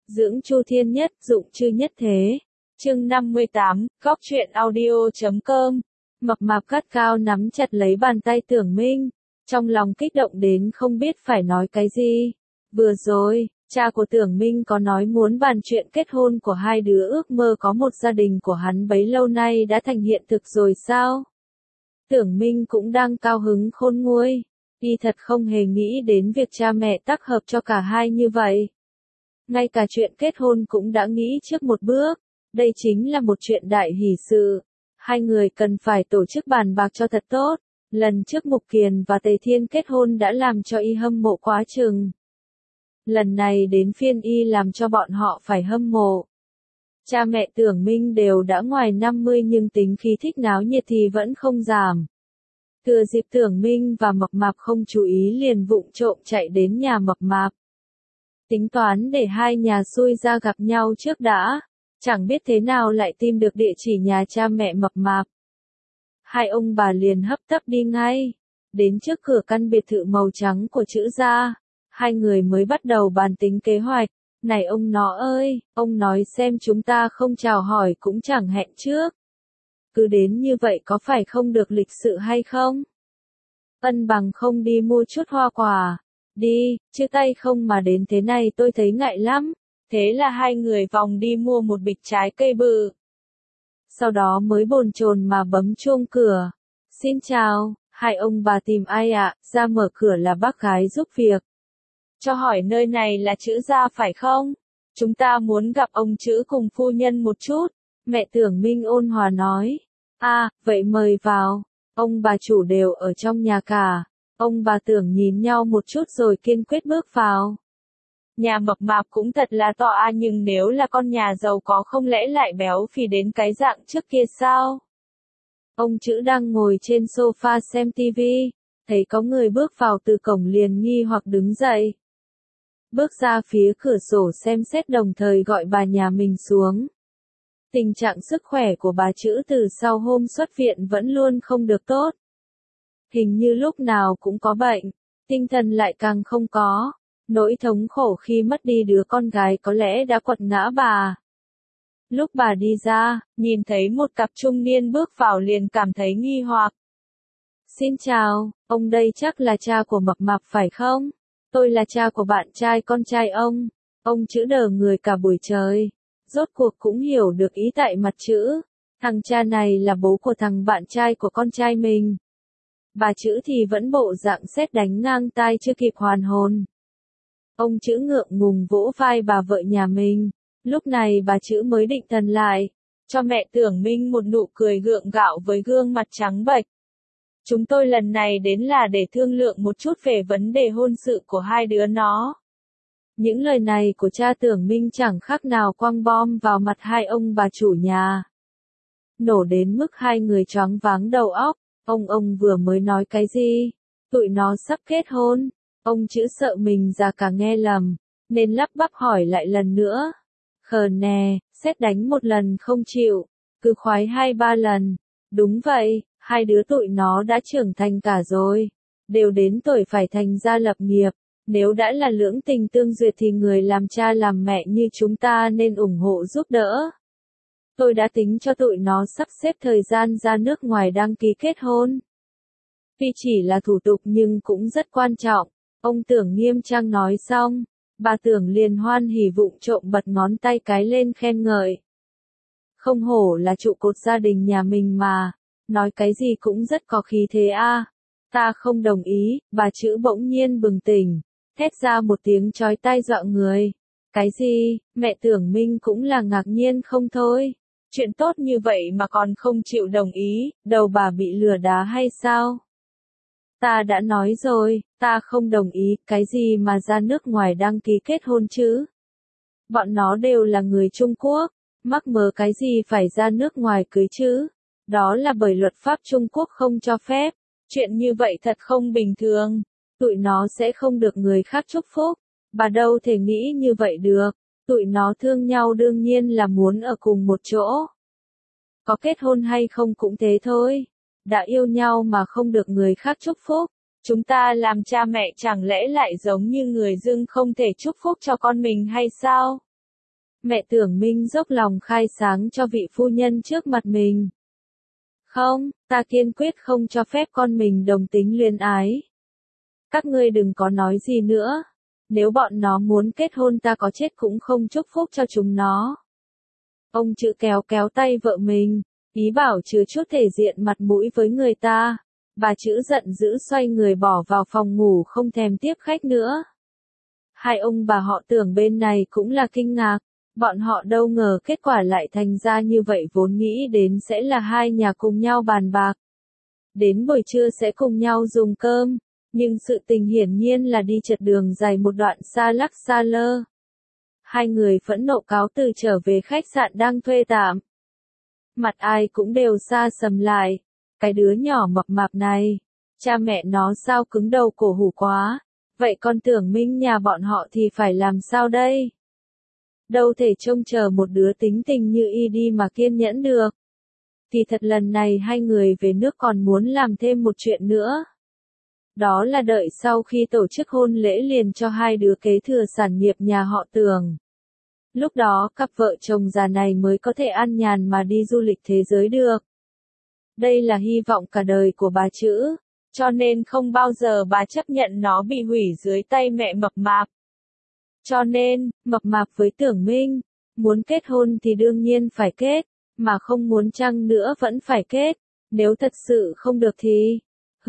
Dưỡng Chu Thiên Nhất, dụng chư nhất thế. Chương 58, Góc truyện audio.com. Mập mạp gắt cao nắm chặt lấy bàn tay Tưởng Minh, trong lòng kích động đến không biết phải nói cái gì. Vừa rồi, cha của Tưởng Minh có nói muốn bàn chuyện kết hôn của hai đứa, ước mơ có một gia đình của hắn bấy lâu nay đã thành hiện thực rồi sao? Tưởng Minh cũng đang cao hứng khôn nguôi, y thật không hề nghĩ đến việc cha mẹ tác hợp cho cả hai như vậy. Ngay cả chuyện kết hôn cũng đã nghĩ trước một bước, đây chính là một chuyện đại hỷ sự. Hai người cần phải tổ chức bàn bạc cho thật tốt. Lần trước Mục Kiền và Tề Thiên kết hôn đã làm cho y hâm mộ quá chừng. Lần này đến phiên y làm cho bọn họ phải hâm mộ. Cha mẹ Tưởng Minh đều đã ngoài 50 nhưng tính khí thích náo nhiệt thì vẫn không giảm. Thừa dịp Tưởng Minh và Mập Mạp không chú ý liền vụng trộm chạy đến nhà Mập Mạp. Tính toán để hai nhà xui ra gặp nhau trước đã, chẳng biết thế nào lại tìm được địa chỉ nhà cha mẹ Mập Mạp. Hai ông bà liền hấp tấp đi ngay, đến trước cửa căn biệt thự màu trắng của Trữ gia, hai người mới bắt đầu bàn tính kế hoạch. Này ông nó ơi, ông nói xem chúng ta không chào hỏi cũng chẳng hẹn trước. Cứ đến như vậy có phải không được lịch sự hay không? Ân bằng không đi mua chút hoa quả. Đi, chứ tay không mà đến thế này tôi thấy ngại lắm. Thế là hai người vòng đi mua một bịch trái cây bự. Sau đó mới bồn chồn mà bấm chuông cửa. Xin chào, hai ông bà tìm ai ạ? Ra mở cửa là bác gái giúp việc. Cho hỏi nơi này là Trữ gia phải không? Chúng ta muốn gặp ông Trữ cùng phu nhân một chút. Mẹ Tưởng Minh ôn hòa nói. À, vậy mời vào. Ông bà chủ đều ở trong nhà cả. Ông bà Tưởng nhìn nhau một chút rồi kiên quyết bước vào. Nhà Mập Mạp cũng thật là to nhưng nếu là con nhà giàu có không lẽ lại béo phì đến cái dạng trước kia sao? Ông Trữ đang ngồi trên sofa xem tivi, thấy có người bước vào từ cổng liền nghi hoặc đứng dậy. Bước ra phía cửa sổ xem xét đồng thời gọi bà nhà mình xuống. Tình trạng sức khỏe của bà Trữ từ sau hôm xuất viện vẫn luôn không được tốt. Hình như lúc nào cũng có bệnh, tinh thần lại càng không có. Nỗi thống khổ khi mất đi đứa con gái có lẽ đã quật ngã bà. Lúc bà đi ra, nhìn thấy một cặp trung niên bước vào liền cảm thấy nghi hoặc. Xin chào, ông đây chắc là cha của Mập Mạp phải không? Tôi là cha của bạn trai con trai ông. Ông Trữ đờ người cả buổi trời. Rốt cuộc cũng hiểu được ý tại mặt Trữ. Thằng cha này là bố của thằng bạn trai của con trai mình. Bà Trữ thì vẫn bộ dạng sét đánh ngang tai chưa kịp hoàn hồn. Ông Trữ ngượng ngùng vỗ vai bà vợ nhà mình. Lúc này bà Trữ mới định thần lại, cho mẹ Tưởng Minh một nụ cười gượng gạo với gương mặt trắng bệch. Chúng tôi lần này đến là để thương lượng một chút về vấn đề hôn sự của hai đứa nó. Những lời này của cha Tưởng Minh chẳng khác nào quăng bom vào mặt hai ông bà chủ nhà. Nổ đến mức hai người choáng váng đầu óc. Ông vừa mới nói cái gì? Tụi nó sắp kết hôn. Ông Trữ sợ mình già cả nghe lầm, nên lắp bắp hỏi lại lần nữa. Khờ nè, sét đánh một lần không chịu, cứ khoái 2-3 lần. Đúng vậy, hai đứa tụi nó đã trưởng thành cả rồi. Đều đến tuổi phải thành gia lập nghiệp. Nếu đã là lưỡng tình tương duyệt thì người làm cha làm mẹ như chúng ta nên ủng hộ giúp đỡ. Tôi đã tính cho tụi nó sắp xếp thời gian ra nước ngoài đăng ký kết hôn. Tuy chỉ là thủ tục nhưng cũng rất quan trọng. Ông Tưởng nghiêm trang nói xong, bà Tưởng liền hoan hỉ vụng trộm bật ngón tay cái lên khen ngợi. Không hổ là trụ cột gia đình nhà mình mà, nói cái gì cũng rất có khí thế a. Ta không đồng ý, bà Trữ bỗng nhiên bừng tỉnh, thét ra một tiếng chói tai dọa người. Cái gì, mẹ Tưởng Minh cũng là ngạc nhiên không thôi. Chuyện tốt như vậy mà còn không chịu đồng ý, đầu bà bị lừa đá hay sao? Ta đã nói rồi, ta không đồng ý, cái gì mà ra nước ngoài đăng ký kết hôn chứ? Bọn nó đều là người Trung Quốc, mắc mớ cái gì phải ra nước ngoài cưới chứ? Đó là bởi luật pháp Trung Quốc không cho phép. Chuyện như vậy thật không bình thường. Tụi nó sẽ không được người khác chúc phúc. Bà đâu thể nghĩ như vậy được. Tụi nó thương nhau đương nhiên là muốn ở cùng một chỗ. Có kết hôn hay không cũng thế thôi. Đã yêu nhau mà không được người khác chúc phúc. Chúng ta làm cha mẹ chẳng lẽ lại giống như người dưng không thể chúc phúc cho con mình hay sao? Mẹ Tưởng Minh dốc lòng khai sáng cho vị phu nhân trước mặt mình. Không, ta kiên quyết không cho phép con mình đồng tính luyến ái. Các ngươi đừng có nói gì nữa. Nếu bọn nó muốn kết hôn ta có chết cũng không chúc phúc cho chúng nó. Ông Trữ kéo kéo tay vợ mình, ý bảo chứa chút thể diện mặt mũi với người ta. Bà Trữ giận dữ xoay người bỏ vào phòng ngủ không thèm tiếp khách nữa. Hai ông bà họ Tưởng bên này cũng là kinh ngạc. Bọn họ đâu ngờ kết quả lại thành ra như vậy, vốn nghĩ đến sẽ là hai nhà cùng nhau bàn bạc. Đến buổi trưa sẽ cùng nhau dùng cơm. Nhưng sự tình hiển nhiên là đi trật đường dài một đoạn xa lắc xa lơ. Hai người phẫn nộ cáo từ trở về khách sạn đang thuê tạm. Mặt ai cũng đều xa sầm lại. Cái đứa nhỏ mập mạp này, cha mẹ nó sao cứng đầu cổ hủ quá. Vậy con Tưởng Minh nhà bọn họ thì phải làm sao đây? Đâu thể trông chờ một đứa tính tình như y đi mà kiên nhẫn được. Thì thật lần này hai người về nước còn muốn làm thêm một chuyện nữa. Đó là đợi sau khi tổ chức hôn lễ liền cho hai đứa kế thừa sản nghiệp nhà họ Tưởng. Lúc đó cặp vợ chồng già này mới có thể an nhàn mà đi du lịch thế giới được. Đây là hy vọng cả đời của bà Trữ, cho nên không bao giờ bà chấp nhận nó bị hủy dưới tay mẹ mập mạp. Cho nên, mập mạp với Tưởng Minh, muốn kết hôn thì đương nhiên phải kết, mà không muốn chăng nữa vẫn phải kết, nếu thật sự không được thì,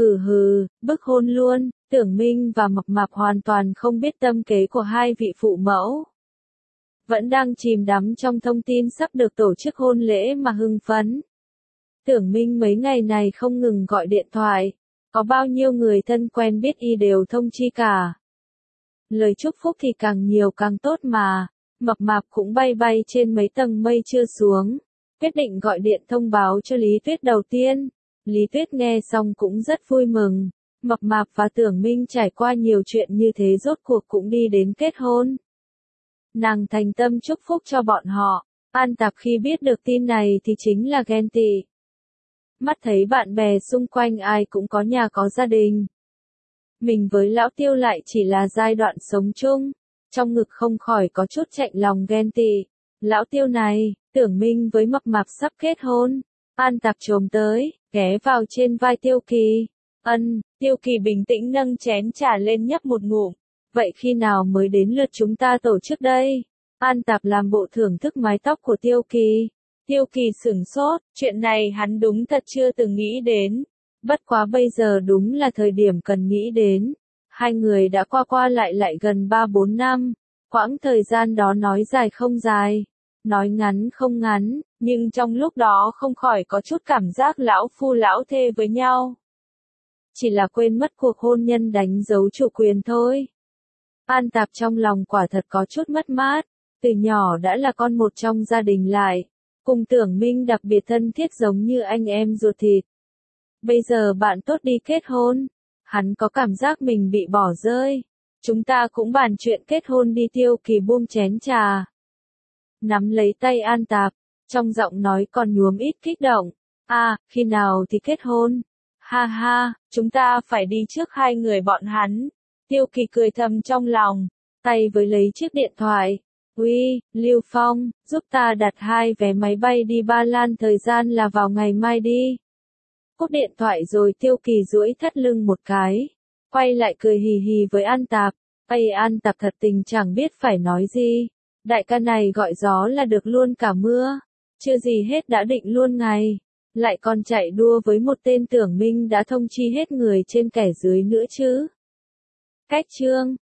bức hôn luôn. Tưởng Minh và mập mạp hoàn toàn không biết tâm kế của hai vị phụ mẫu. Vẫn đang chìm đắm trong thông tin sắp được tổ chức hôn lễ mà hưng phấn. Tưởng Minh mấy ngày này không ngừng gọi điện thoại, có bao nhiêu người thân quen biết y đều thông chi cả. Lời chúc phúc thì càng nhiều càng tốt mà, mập mạp cũng bay bay trên mấy tầng mây chưa xuống, quyết định gọi điện thông báo cho Lý Tuyết đầu tiên. Lý Tuyết nghe xong cũng rất vui mừng, mập mạp và Tưởng Minh trải qua nhiều chuyện như thế rốt cuộc cũng đi đến kết hôn. Nàng thành tâm chúc phúc cho bọn họ. An Tạp khi biết được tin này thì chính là ghen tị. Mắt thấy bạn bè xung quanh ai cũng có nhà có gia đình. Mình với Lão Tiêu lại chỉ là giai đoạn sống chung. Trong ngực không khỏi có chút chạnh lòng ghen tị. Lão Tiêu này, Tưởng Minh với mập mạp sắp kết hôn. An Tạp chồm tới, ghé vào trên vai Tiêu Kỳ. Tiêu Kỳ bình tĩnh nâng chén trà lên nhấp một ngụm. Vậy khi nào mới đến lượt chúng ta tổ chức đây? An Tạp làm bộ thưởng thức mái tóc của Tiêu Kỳ. Tiêu Kỳ sửng sốt, chuyện này hắn đúng thật chưa từng nghĩ đến. Bất quá bây giờ đúng là thời điểm cần nghĩ đến. Hai người đã qua lại gần 3-4 năm. Quãng thời gian đó nói dài không dài, nói ngắn không ngắn, nhưng trong lúc đó không khỏi có chút cảm giác lão phu lão thê với nhau. Chỉ là quên mất cuộc hôn nhân đánh dấu chủ quyền thôi. An Tạp trong lòng quả thật có chút mất mát, từ nhỏ đã là con một trong gia đình lại, cùng Tưởng Minh đặc biệt thân thiết giống như anh em ruột thịt. Bây giờ bạn tốt đi kết hôn, hắn có cảm giác mình bị bỏ rơi. Chúng ta cũng bàn chuyện kết hôn đi. Tiêu Kỳ buông chén trà, nắm lấy tay An Tạp, trong giọng nói còn nhuốm ít kích động. Khi nào thì kết hôn? Ha ha, chúng ta phải đi trước hai người bọn hắn. Tiêu Kỳ cười thầm trong lòng, tay với lấy chiếc điện thoại. Uy, Lưu Phong, giúp ta đặt 2 vé máy bay đi Ba Lan, thời gian là vào ngày mai đi. Cúp điện thoại rồi Tiêu Kỳ duỗi thắt lưng một cái, quay lại cười hì hì với An Tạp. An Tạp thật tình chẳng biết phải nói gì. Đại ca này gọi gió là được luôn cả mưa. Chưa gì hết đã định luôn ngày. Lại còn chạy đua với một tên Tưởng Minh đã thông chi hết người trên kẻ dưới nữa chứ. Cách chương